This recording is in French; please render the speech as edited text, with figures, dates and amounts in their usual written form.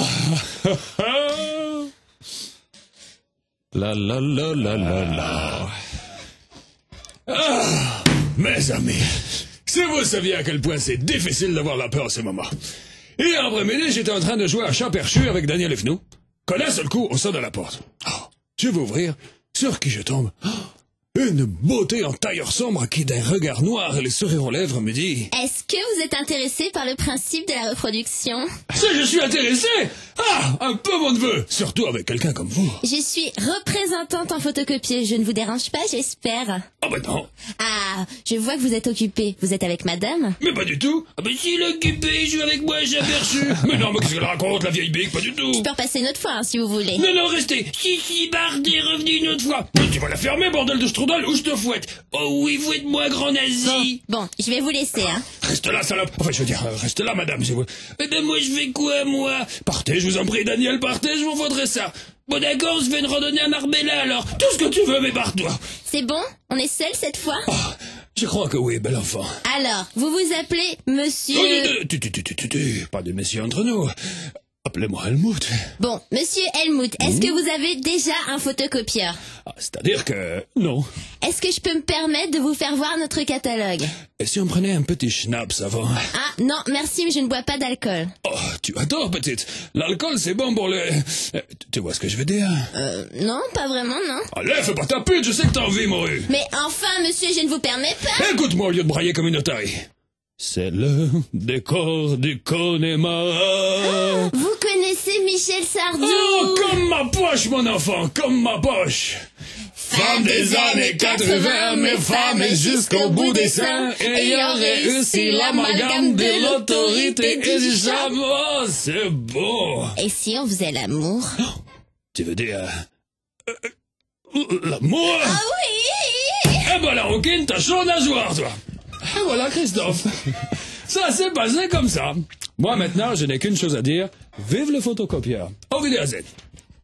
La la la la la la. Ah, mes amis, si vous saviez à quel point c'est difficile d'avoir la paix en ce moment. Hier après-midi, j'étais en train de jouer à chat perchu avec Daniel Evenou. Quand d'un seul coup, on sonne à la porte. Oh, je vais ouvrir, sur qui je tombe. Oh, une beauté en tailleur sombre qui, d'un regard noir et les sourires aux lèvres, me dit... Est-ce que vous êtes intéressé par le principe de la reproduction? Si je suis intéressé! Ah, un peu mon neveu! Surtout avec quelqu'un comme vous. Je suis représentante en photocopie. Je ne vous dérange pas, j'espère. Ah ben non. Ah, je vois que vous êtes occupé. Vous êtes avec madame? Mais pas du tout. Ah ben s'il est occupé, il joue avec moi, j'ai aperçu. Mais non, mais qu'est-ce qu'elle raconte, la vieille bique? Pas du tout. Je peux repasser une autre fois, hein, si vous voulez. Non, non, restez. Si, Bard est revenu une autre fois. Mais tu vas la fermer, bordel de strudel, ou je te fouette. Oh oui, fouette-moi, grand nazi. Bon, je vais vous laisser, hein. Reste là, salope. Enfin, je veux dire, reste là, madame, si vous... Eh ben, moi, je fais quoi, moi? Partez, je vous en prie, Daniel, partez, je vous faudrai ça. Bon, d'accord, je vais une randonnée à Marbella, alors. Tout ce que tu veux, mais barre-toi. C'est bon? On est seuls cette fois? Ah, je crois que oui, bel enfant. Alors, vous vous appelez monsieur... Pas de messieurs entre nous. Appelez-moi Helmut. Bon, monsieur Helmut, est-ce que vous avez déjà un photocopieur? Ah, c'est-à-dire que... non. Est-ce que je peux me permettre de vous faire voir notre catalogue? Et si on prenait un petit schnapps avant? Ah, non, merci, mais je ne bois pas d'alcool. Oh, tu as tort, petite. L'alcool, c'est bon pour le... Tu vois ce que je veux dire? Non, pas vraiment, non. Allez, fais pas ta pute, je sais que t'as envie, morue. Mais enfin, monsieur, je ne vous permets pas. Écoute-moi au lieu de brailler comme une otaille. C'est le décor du Connemara. Vous connaissez Michel Sardou? Oh, comme ma poche, mon enfant, comme ma poche. Femme des années 80, mais femme jusqu'au bout des seins, ayant réussi l'amalgame de l'autorité et du chameau. C'est beau. Et si on faisait l'amour? Tu veux dire... l'amour? Ah oui! Eh ben la rouquine, t'as chaud à nageoire, toi. Et voilà, Christophe. Ça s'est passé comme ça. Moi, maintenant, je n'ai qu'une chose à dire. Vive le photocopieur. Au Wiedersehen.